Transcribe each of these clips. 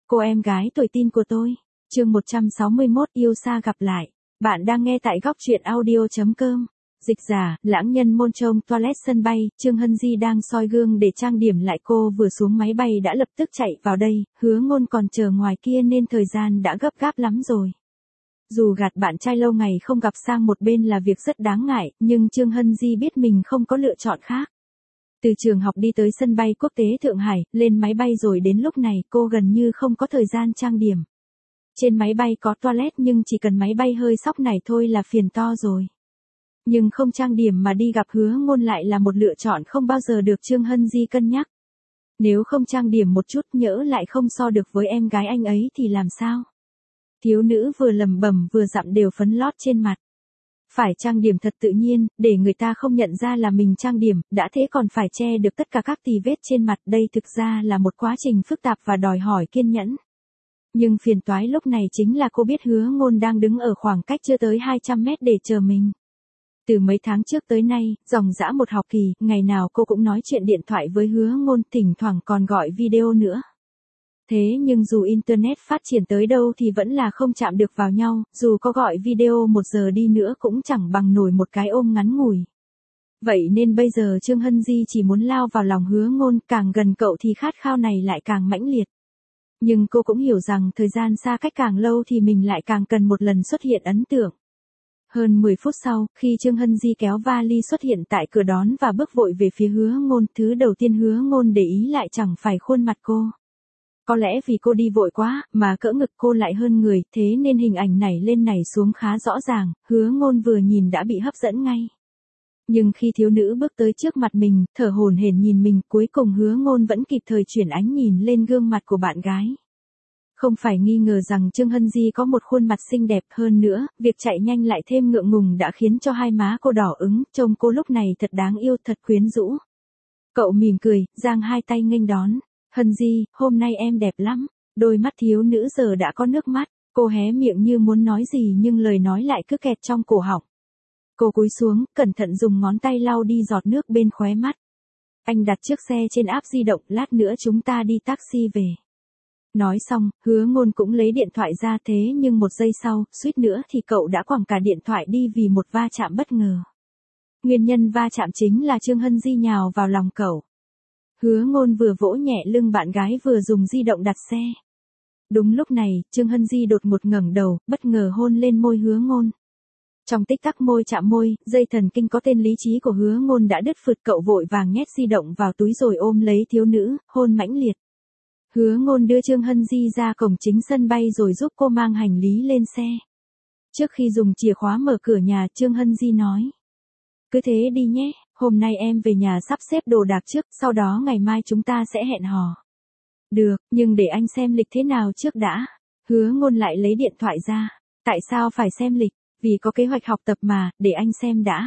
Cô em gái tuổi teen của tôi. Chương 161 yêu xa gặp lại. Bạn đang nghe tại góc truyện audio.com. Dịch giả, lãng nhân môn trông toilet sân bay, Trương Hân Di đang soi gương để trang điểm lại, cô vừa xuống máy bay đã lập tức chạy vào đây, Hứa Ngôn còn chờ ngoài kia nên thời gian đã gấp gáp lắm rồi. Dù gạt bạn trai lâu ngày không gặp sang một bên là việc rất đáng ngại, nhưng Trương Hân Di biết mình không có lựa chọn khác. Từ trường học đi tới sân bay quốc tế Thượng Hải, lên máy bay rồi đến lúc này cô gần như không có thời gian trang điểm. Trên máy bay có toilet nhưng chỉ cần máy bay hơi sóc này thôi là phiền to rồi. Nhưng không trang điểm mà đi gặp Hứa Ngôn lại là một lựa chọn không bao giờ được Trương Hân Di cân nhắc. Nếu không trang điểm một chút nhỡ lại không so được với em gái anh ấy thì làm sao? Thiếu nữ vừa lẩm bẩm vừa dặm đều phấn lót trên mặt. Phải trang điểm thật tự nhiên, để người ta không nhận ra là mình trang điểm, đã thế còn phải che được tất cả các tì vết trên mặt. Đây thực ra là một quá trình phức tạp và đòi hỏi kiên nhẫn. Nhưng phiền toái lúc này chính là cô biết Hứa Ngôn đang đứng ở khoảng cách chưa tới 200 mét để chờ mình. Từ mấy tháng trước tới nay, dòng dã một học kỳ, ngày nào cô cũng nói chuyện điện thoại với Hứa Ngôn, thỉnh thoảng còn gọi video nữa. Thế nhưng dù Internet phát triển tới đâu thì vẫn là không chạm được vào nhau, dù có gọi video 1 giờ đi nữa cũng chẳng bằng nổi một cái ôm ngắn ngủi. Vậy nên bây giờ Trương Hân Di chỉ muốn lao vào lòng Hứa Ngôn, càng gần cậu thì khát khao này lại càng mãnh liệt. Nhưng cô cũng hiểu rằng thời gian xa cách càng lâu thì mình lại càng cần một lần xuất hiện ấn tượng. Hơn 10 phút sau, khi Trương Hân Di kéo vali xuất hiện tại cửa đón và bước vội về phía Hứa Ngôn, thứ đầu tiên Hứa Ngôn để ý lại chẳng phải khuôn mặt cô. Có lẽ vì cô đi vội quá, mà cỡ ngực cô lại hơn người, thế nên hình ảnh nảy lên nảy xuống khá rõ ràng, Hứa Ngôn vừa nhìn đã bị hấp dẫn ngay. Nhưng khi thiếu nữ bước tới trước mặt mình, thở hổn hển nhìn mình, cuối cùng Hứa Ngôn vẫn kịp thời chuyển ánh nhìn lên gương mặt của bạn gái. Không phải nghi ngờ rằng Trương Hân Di có một khuôn mặt xinh đẹp, hơn nữa, việc chạy nhanh lại thêm ngượng ngùng đã khiến cho hai má cô đỏ ửng, trông cô lúc này thật đáng yêu, thật quyến rũ. Cậu mỉm cười, giang hai tay nghênh đón. Hân Di, hôm nay em đẹp lắm. Đôi mắt thiếu nữ giờ đã có nước mắt, cô hé miệng như muốn nói gì nhưng lời nói lại cứ kẹt trong cổ họng. Cô cúi xuống, cẩn thận dùng ngón tay lau đi giọt nước bên khóe mắt. Anh đặt chiếc xe trên app di động, lát nữa chúng ta đi taxi về. Nói xong, Hứa Ngôn cũng lấy điện thoại ra, thế nhưng 1 giây sau, suýt nữa thì cậu đã quẳng cả điện thoại đi vì một va chạm bất ngờ. Nguyên nhân va chạm chính là Trương Hân Di nhào vào lòng cậu. Hứa Ngôn vừa vỗ nhẹ lưng bạn gái vừa dùng di động đặt xe. Đúng lúc này, Trương Hân Di đột ngột ngẩng đầu, bất ngờ hôn lên môi Hứa Ngôn. Trong tích tắc môi chạm môi, dây thần kinh có tên lý trí của Hứa Ngôn đã đứt phượt, cậu vội vàng nhét di động vào túi rồi ôm lấy thiếu nữ, hôn mãnh liệt. Hứa Ngôn đưa Trương Hân Di ra cổng chính sân bay rồi giúp cô mang hành lý lên xe. Trước khi dùng chìa khóa mở cửa nhà, Trương Hân Di nói: cứ thế đi nhé, hôm nay em về nhà sắp xếp đồ đạc trước, sau đó ngày mai chúng ta sẽ hẹn hò. Được, nhưng để anh xem lịch thế nào trước đã. Hứa Ngôn lại lấy điện thoại ra. Tại sao phải xem lịch? Vì có kế hoạch học tập mà, để anh xem đã.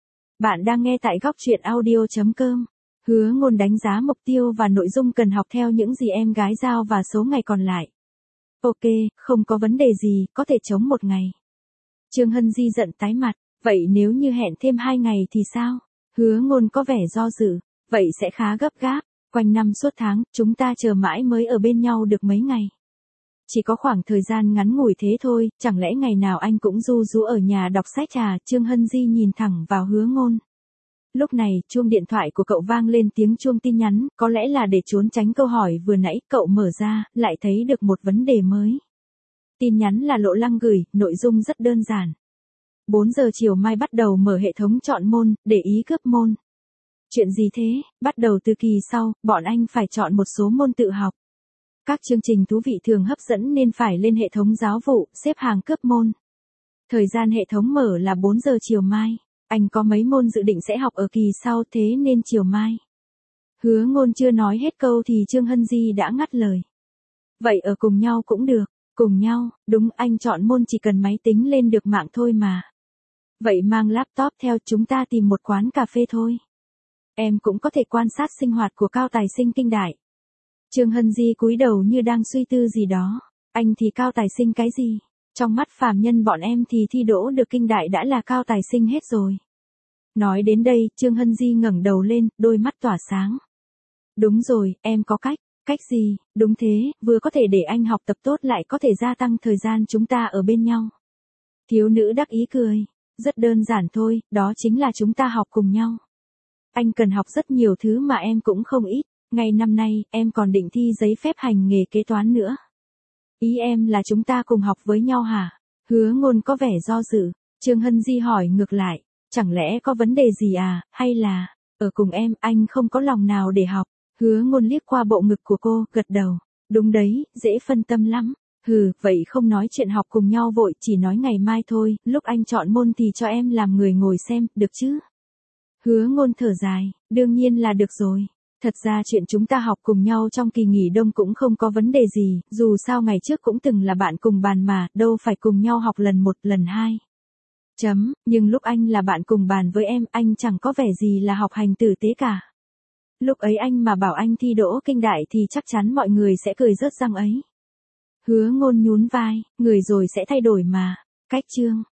Bạn đang nghe tại góc truyện audio.com. Hứa Ngôn đánh giá mục tiêu và nội dung cần học theo những gì em gái giao và số ngày còn lại. Ok, không có vấn đề gì, có thể chống 1 ngày. Trương Hân Di giận tái mặt. Vậy nếu như hẹn thêm 2 ngày thì sao? Hứa Ngôn có vẻ do dự. Vậy sẽ khá gấp gáp. Quanh năm suốt tháng, chúng ta chờ mãi mới ở bên nhau được mấy ngày. Chỉ có khoảng thời gian ngắn ngủi thế thôi, chẳng lẽ ngày nào anh cũng ru rú ở nhà đọc sách à? Trương Hân Di nhìn thẳng vào Hứa Ngôn. Lúc này, chuông điện thoại của cậu vang lên, tiếng chuông tin nhắn, có lẽ là để trốn tránh câu hỏi vừa nãy, cậu mở ra, lại thấy được một vấn đề mới. Tin nhắn là Lộ Lăng gửi, nội dung rất đơn giản. 4 giờ chiều mai bắt đầu mở hệ thống chọn môn, để ý cướp môn. Chuyện gì thế? Bắt đầu từ kỳ sau, bọn anh phải chọn một số môn tự học. Các chương trình thú vị thường hấp dẫn nên phải lên hệ thống giáo vụ, xếp hàng cướp môn. Thời gian hệ thống mở là 4 giờ chiều mai. Anh có mấy môn dự định sẽ học ở kỳ sau, thế nên chiều mai. Hứa Ngôn chưa nói hết câu thì Trương Hân Di đã ngắt lời. Vậy ở cùng nhau cũng được. Cùng nhau, đúng, anh chọn môn chỉ cần máy tính lên được mạng thôi mà. Vậy mang laptop theo, chúng ta tìm một quán cà phê thôi. Em cũng có thể quan sát sinh hoạt của cao tài sinh kinh đại. Trương Hân Di cúi đầu như đang suy tư gì đó. Anh thì cao tài sinh cái gì? Trong mắt phàm nhân bọn em thì thi đỗ được kinh đại đã là cao tài sinh hết rồi. Nói đến đây, Trương Hân Di ngẩng đầu lên, đôi mắt tỏa sáng. Đúng rồi, em có cách Cách gì? Đúng thế, vừa có thể để anh học tập tốt lại có thể gia tăng thời gian chúng ta ở bên nhau. Thiếu nữ đắc ý cười. Rất đơn giản thôi, đó chính là chúng ta học cùng nhau. Anh cần học rất nhiều thứ mà em cũng không ít. Ngày năm nay, em còn định thi giấy phép hành nghề kế toán nữa. Ý em là chúng ta cùng học với nhau hả? Hứa Ngôn có vẻ do dự. Trương Hân Di hỏi ngược lại. Chẳng lẽ có vấn đề gì à, hay là, ở cùng em, anh không có lòng nào để học. Hứa Ngôn liếc qua bộ ngực của cô, gật đầu. Đúng đấy, dễ phân tâm lắm. Vậy không nói chuyện học cùng nhau vội, chỉ nói ngày mai thôi, lúc anh chọn môn thì cho em làm người ngồi xem, được chứ? Hứa Ngôn thở dài, đương nhiên là được rồi. Thật ra chuyện chúng ta học cùng nhau trong kỳ nghỉ đông cũng không có vấn đề gì, dù sao ngày trước cũng từng là bạn cùng bàn mà, đâu phải cùng nhau học lần một, lần hai. Nhưng lúc anh là bạn cùng bàn với em, anh chẳng có vẻ gì là học hành tử tế cả. Lúc ấy anh mà bảo anh thi đỗ kinh đại thì chắc chắn mọi người sẽ cười rớt răng ấy. Hứa Ngôn nhún vai, người rồi sẽ thay đổi mà. Cách chương